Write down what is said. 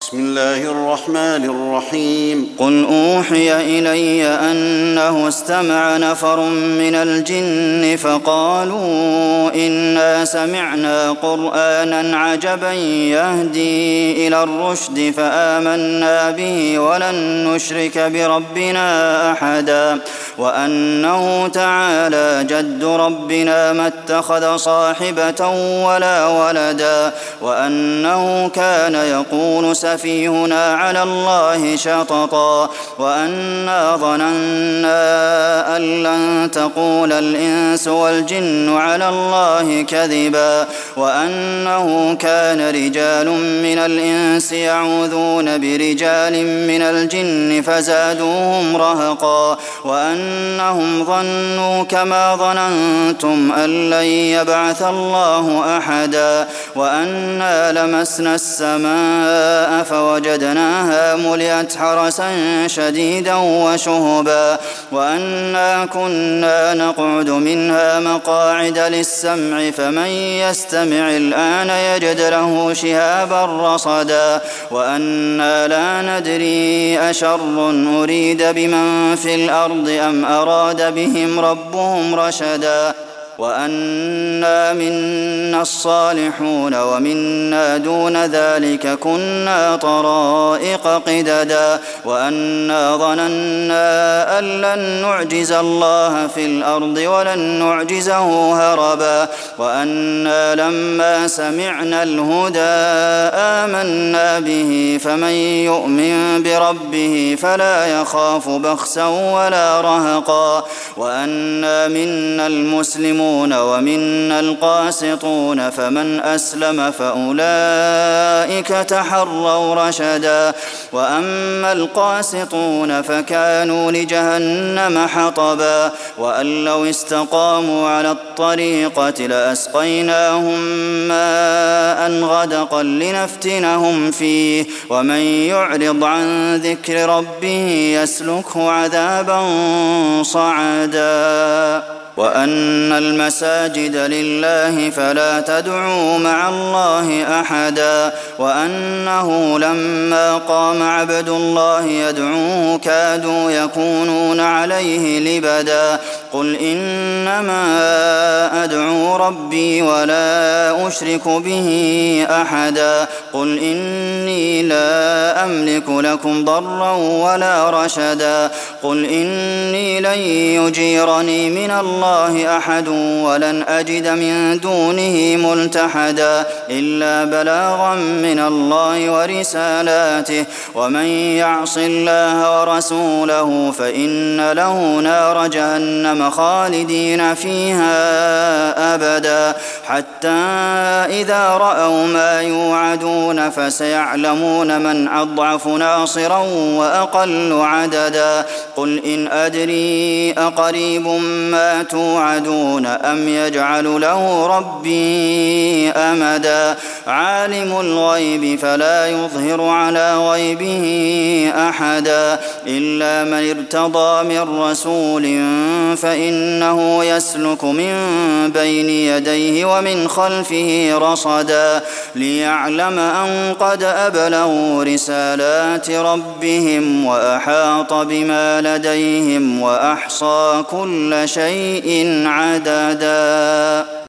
بسم الله الرحمن الرحيم قل أوحي إلي أنه استمع نفر من الجن فقالوا إنا سمعنا قرآنا عجبا يهدي إلى الرشد فآمنا به ولن نشرك بربنا أحدا وأنه تعالى جد ربنا ما اتخذ صاحبة ولا ولدا وأنه كان يقول سفيهنا على الله شططا وأنا ظننا أن لن تقول الإنس والجن على الله كذبا وأنه كان رجال من الإنس يعوذون برجال من الجن فزادوهم رهقا وأنهم ظنوا كما ظننتم أن لن يبعث الله أحدا وأنا لمسنا السماء فوجدناها ملئت حرسا شديدا وشهبا وأنا كنا نقعد منها مقاعد للسمع فمن يستمع الآن يجد له شهابا رصدا وأنا لا ندري أشر أريد بمن في الأرض أم أراد بهم ربهم رشدا وأنا منا الصالحون ومنا دون ذلك كنا طرائق قددا وأنا ظننا أن لن نعجز الله في الأرض ولن نعجزه هربا وأنا لما سمعنا الهدى آمنا به فمن يؤمن بربه فلا يخاف بخسا ولا رهقا وأنا منا المسلمون ومنا القاسطون فمن أسلم فأولئك تحروا رشدا وأما القاسطون فكانوا لجهنم حطبا وأن لو استقاموا على الطريقة لأسقيناهم ماء غدقا لنفتنهم فيه ومن يعرض عن ذكر ربه يسلكه عذابا صعدا وأن المساجد لله فلا تدعوا مع الله أحدا وأنه لما قام عبد الله يدعوه كادوا يكونون عليه لبدا قل إنما أدعو ربي ولا أشرك به أحدا قل إني لا أملك لكم ضرا ولا رشدا قل إني لن يجيرني من الله أحد ولن أجد من دونه ملتحدا إلا بلاغا من الله ورسالاته ومن يعص الله ورسوله فإن له نار جهنم خالدين فيها أبدا حتى إذا رأوا ما يوعدون فسيعلمون من أضعف ناصرا وأقل عددا قل إن أدري أقريب ما توعدون أم يجعل له ربي أمدا عالم الغيب فلا يظهر على غيبه أحدا إلا من ارتضى من رسول فإنه يسلك من بين يديه ومن خلفه رصدا ليعلم أن قد أبلغوا رسالات ربهم وأحاط بما لديهم وأحصى كل شيء عددا.